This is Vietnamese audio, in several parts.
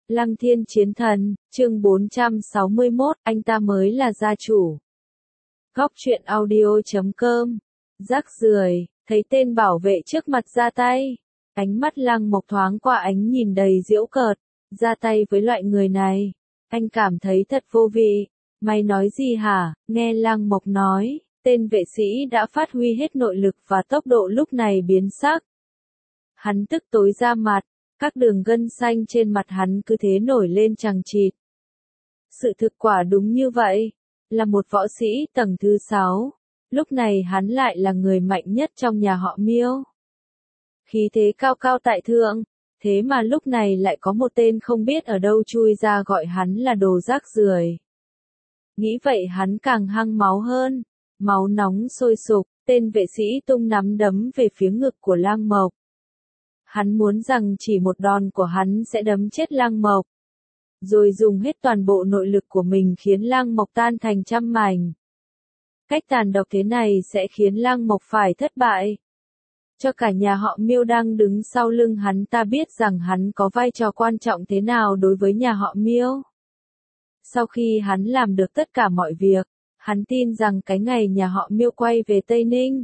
Lăng Thiên Chiến Thần, chương 461, anh ta mới là gia chủ. Góc truyện audio.com. Rác rưởi, thấy tên bảo vệ trước mặt ra tay. Ánh mắt Lăng Mộc thoáng qua ánh nhìn đầy giễu cợt, ra tay với loại người này. Anh cảm thấy thật vô vị. Mày nói gì hả? Nghe Lăng Mộc nói, tên vệ sĩ đã phát huy hết nội lực và tốc độ lúc này biến sắc. Hắn tức tối ra mặt, các đường gân xanh trên mặt hắn cứ thế nổi lên chằng chịt. Sự thực quả đúng như vậy, là một võ sĩ tầng thứ 6, lúc này hắn lại là người mạnh nhất trong nhà họ Miêu. Khí thế cao cao tại thượng, thế mà lúc này lại có một tên không biết ở đâu chui ra gọi hắn là đồ rác rưởi. Nghĩ vậy hắn càng hăng máu hơn, máu nóng sôi sục, tên vệ sĩ tung nắm đấm về phía ngực của Lăng Mộc. Hắn muốn rằng chỉ một đòn của hắn sẽ đấm chết Lăng Mộc. Rồi dùng hết toàn bộ nội lực của mình khiến Lăng Mộc tan thành trăm mảnh. Cách tàn độc thế này sẽ khiến Lăng Mộc phải thất bại. Cho cả nhà họ Miêu đang đứng sau lưng hắn ta biết rằng hắn có vai trò quan trọng thế nào đối với nhà họ Miêu. Sau khi hắn làm được tất cả mọi việc, hắn tin rằng cái ngày nhà họ Miêu quay về Tây Ninh,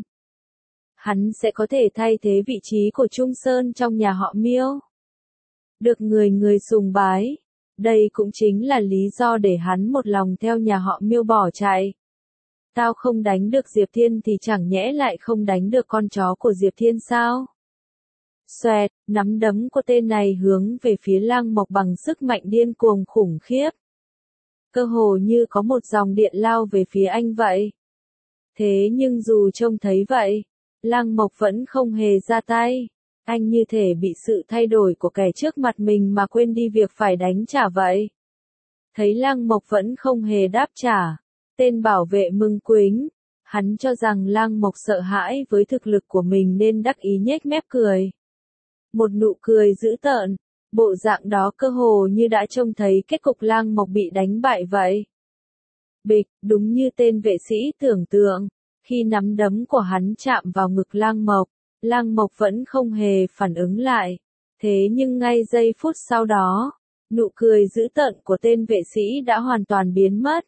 hắn sẽ có thể thay thế vị trí của Trung Sơn trong nhà họ Miêu. Được người người sùng bái. Đây cũng chính là lý do để hắn một lòng theo nhà họ Miêu bỏ chạy. Tao không đánh được Diệp Thiên thì chẳng nhẽ lại không đánh được con chó của Diệp Thiên sao? Xoẹt, nắm đấm của tên này hướng về phía Lăng Mộc bằng sức mạnh điên cuồng khủng khiếp. Cơ hồ như có một dòng điện lao về phía anh vậy. Thế nhưng dù trông thấy vậy, Lăng Mộc vẫn không hề ra tay. Anh như thể bị sự thay đổi của kẻ trước mặt mình mà quên đi việc phải đánh trả vậy. Thấy Lăng Mộc vẫn không hề đáp trả, tên bảo vệ mừng quính. Hắn cho rằng Lăng Mộc sợ hãi với thực lực của mình nên đắc ý nhếch mép cười. Một nụ cười dữ tợn, bộ dạng đó cơ hồ như đã trông thấy kết cục Lăng Mộc bị đánh bại vậy. Bịch, đúng như tên vệ sĩ tưởng tượng, khi nắm đấm của hắn chạm vào ngực Lăng Mộc vẫn không hề phản ứng lại. Thế nhưng ngay giây phút sau đó, nụ cười dữ tợn của tên vệ sĩ đã hoàn toàn biến mất.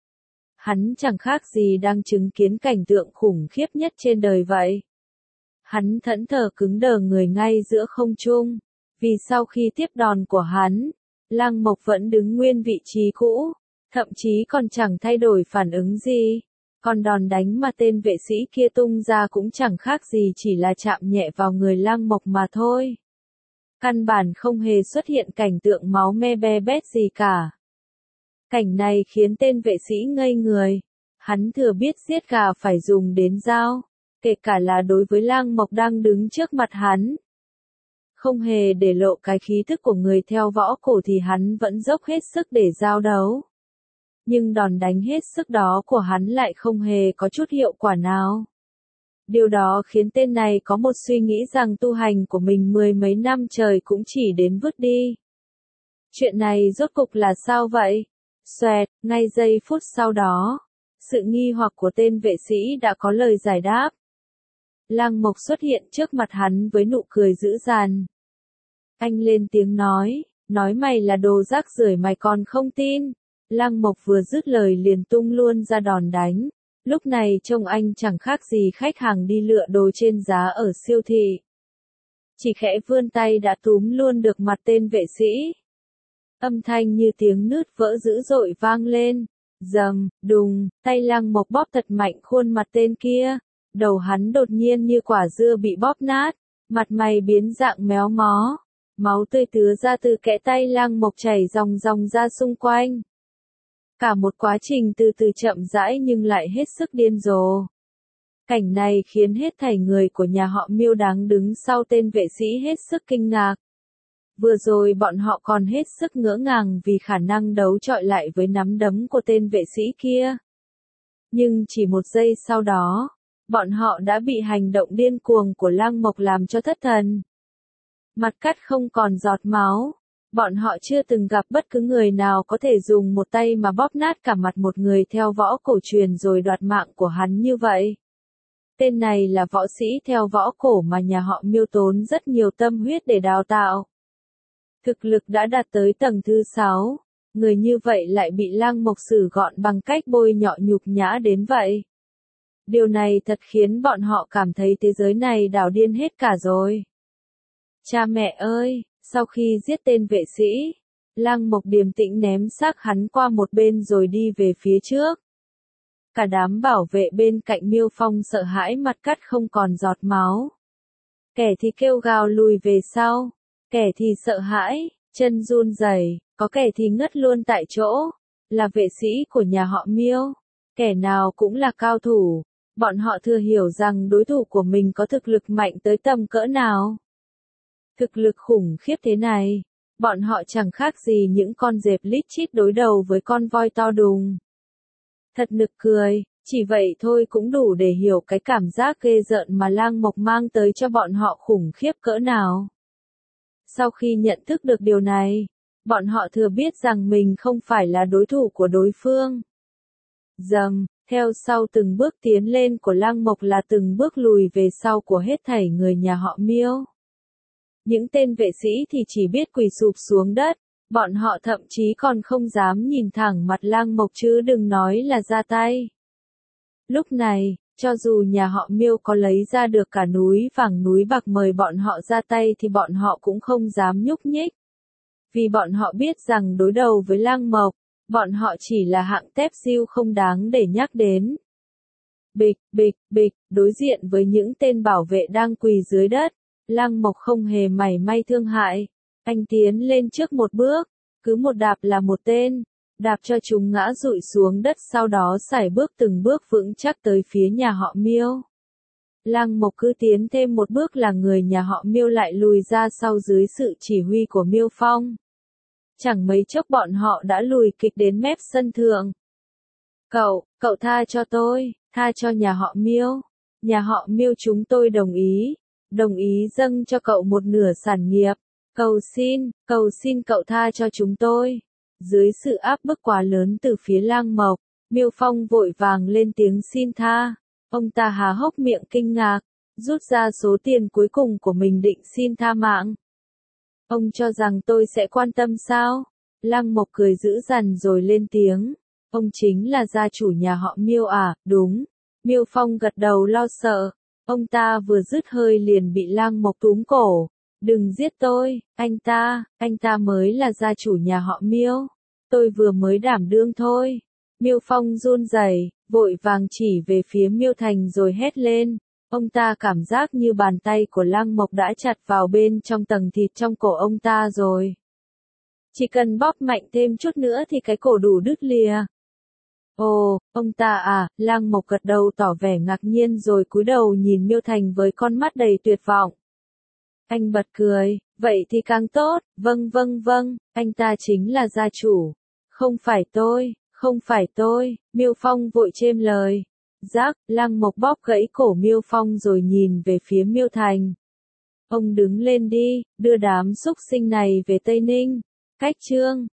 Hắn chẳng khác gì đang chứng kiến cảnh tượng khủng khiếp nhất trên đời vậy. Hắn thẫn thờ cứng đờ người ngay giữa không trung, vì sau khi tiếp đòn của hắn, Lăng Mộc vẫn đứng nguyên vị trí cũ, thậm chí còn chẳng thay đổi phản ứng gì. Còn đòn đánh mà tên vệ sĩ kia tung ra cũng chẳng khác gì chỉ là chạm nhẹ vào người Lăng Mộc mà thôi. Căn bản không hề xuất hiện cảnh tượng máu me be bét gì cả. Cảnh này khiến tên vệ sĩ ngây người. Hắn thừa biết giết gà phải dùng đến dao, kể cả là đối với Lăng Mộc đang đứng trước mặt hắn. Không hề để lộ cái khí thức của người theo võ cổ thì hắn vẫn dốc hết sức để giao đấu. Nhưng đòn đánh hết sức đó của hắn lại không hề có chút hiệu quả nào. Điều đó khiến tên này có một suy nghĩ rằng tu hành của mình mười mấy năm trời cũng chỉ đến vứt đi. Chuyện này rốt cục là sao vậy? Xoẹt, ngay giây phút sau đó, sự nghi hoặc của tên vệ sĩ đã có lời giải đáp. Lăng Mộc xuất hiện trước mặt hắn với nụ cười dữ dằn. Anh lên tiếng nói mày là đồ rác rưởi mày còn không tin. Lăng Mộc vừa dứt lời liền tung luôn ra đòn đánh. Lúc này trông anh chẳng khác gì khách hàng đi lựa đồ trên giá ở siêu thị. Chỉ khẽ vươn tay đã túm luôn được mặt tên vệ sĩ. Âm thanh như tiếng nứt vỡ dữ dội vang lên. Dầm, đùng, tay Lăng Mộc bóp thật mạnh khuôn mặt tên kia. Đầu hắn đột nhiên như quả dưa bị bóp nát. Mặt mày biến dạng méo mó. Máu tươi tứa ra từ kẽ tay Lăng Mộc chảy ròng ròng ra xung quanh. Cả một quá trình từ từ chậm rãi nhưng lại hết sức điên rồ. Cảnh này khiến hết thảy người của nhà họ Miêu đang đứng sau tên vệ sĩ hết sức kinh ngạc. Vừa rồi bọn họ còn hết sức ngỡ ngàng vì khả năng đấu chọi lại với nắm đấm của tên vệ sĩ kia. Nhưng chỉ một giây sau đó, bọn họ đã bị hành động điên cuồng của Lăng Mộc làm cho thất thần. Mặt cắt không còn giọt máu. Bọn họ chưa từng gặp bất cứ người nào có thể dùng một tay mà bóp nát cả mặt một người theo võ cổ truyền rồi đoạt mạng của hắn như vậy. Tên này là võ sĩ theo võ cổ mà nhà họ Miêu tốn rất nhiều tâm huyết để đào tạo. Thực lực đã đạt tới tầng thứ 6. Người như vậy lại bị Lăng Mộc xử gọn bằng cách bôi nhọ nhục nhã đến vậy. Điều này thật khiến bọn họ cảm thấy thế giới này đảo điên hết cả rồi. Cha mẹ ơi, sau khi giết tên vệ sĩ, Lăng Mộc điềm tĩnh ném xác hắn qua một bên rồi đi về phía trước. Cả đám bảo vệ bên cạnh Miêu Phong sợ hãi mặt cắt không còn giọt máu. Kẻ thì kêu gào lùi về sau, kẻ thì sợ hãi, chân run rẩy, có kẻ thì ngất luôn tại chỗ, là vệ sĩ của nhà họ Miêu, kẻ nào cũng là cao thủ, bọn họ thừa hiểu rằng đối thủ của mình có thực lực mạnh tới tầm cỡ nào. Thực lực khủng khiếp thế này, bọn họ chẳng khác gì những con dẹp lít chít đối đầu với con voi to đùng. Thật nực cười, chỉ vậy thôi cũng đủ để hiểu cái cảm giác ghê rợn mà Lăng Mộc mang tới cho bọn họ khủng khiếp cỡ nào. Sau khi nhận thức được điều này, bọn họ thừa biết rằng mình không phải là đối thủ của đối phương. Dầm, theo sau từng bước tiến lên của Lăng Mộc là từng bước lùi về sau của hết thảy người nhà họ Miêu. Những tên vệ sĩ thì chỉ biết quỳ sụp xuống đất, bọn họ thậm chí còn không dám nhìn thẳng mặt Lăng Mộc chứ đừng nói là ra tay. Lúc này, cho dù nhà họ Miêu có lấy ra được cả núi vàng núi bạc mời bọn họ ra tay thì bọn họ cũng không dám nhúc nhích. Vì bọn họ biết rằng đối đầu với Lăng Mộc, bọn họ chỉ là hạng tép siêu không đáng để nhắc đến. Bịch, bịch, bịch, đối diện với những tên bảo vệ đang quỳ dưới đất, Lăng Mộc không hề mảy may thương hại. Anh tiến lên trước một bước, cứ một đạp là một tên, đạp cho chúng ngã rụi xuống đất sau đó sải bước từng bước vững chắc tới phía nhà họ Miêu. Lăng Mộc cứ tiến thêm một bước là người nhà họ Miêu lại lùi ra sau dưới sự chỉ huy của Miêu Phong. Chẳng mấy chốc bọn họ đã lùi kịch đến mép sân thượng. Cậu tha cho tôi, tha cho nhà họ Miêu. Nhà họ Miêu chúng tôi đồng ý dâng cho cậu một nửa sản nghiệp. Cầu xin cậu tha cho chúng tôi. Dưới sự áp bức quá lớn từ phía Lăng Mộc, Miêu Phong vội vàng lên tiếng xin tha. Ông ta há hốc miệng kinh ngạc, rút ra số tiền cuối cùng của mình định xin tha mạng. Ông cho rằng tôi sẽ quan tâm sao? Lăng Mộc cười dữ dằn rồi lên tiếng. Ông chính là gia chủ nhà họ Miêu à? Đúng. Miêu Phong gật đầu lo sợ. Ông ta vừa dứt hơi liền bị Lăng Mộc túm cổ. Đừng giết tôi, anh ta mới là gia chủ nhà họ Miêu. Tôi vừa mới đảm đương thôi. Miêu Phong run rẩy, vội vàng chỉ về phía Miêu Thành rồi hét lên. Ông ta cảm giác như bàn tay của Lăng Mộc đã chặt vào bên trong tầng thịt trong cổ ông ta rồi. Chỉ cần bóp mạnh thêm chút nữa thì cái cổ đủ đứt lìa. Ồ, ông ta à, Lăng Mộc gật đầu tỏ vẻ ngạc nhiên rồi cúi đầu nhìn Miêu Thành với con mắt đầy tuyệt vọng. Anh bật cười, vậy thì càng tốt, vâng, anh ta chính là gia chủ. Không phải tôi, Miêu Phong vội chêm lời. Rắc, Lăng Mộc bóp gãy cổ Miêu Phong rồi nhìn về phía Miêu Thành. Ông đứng lên đi, đưa đám súc sinh này về Tây Ninh. Cách chương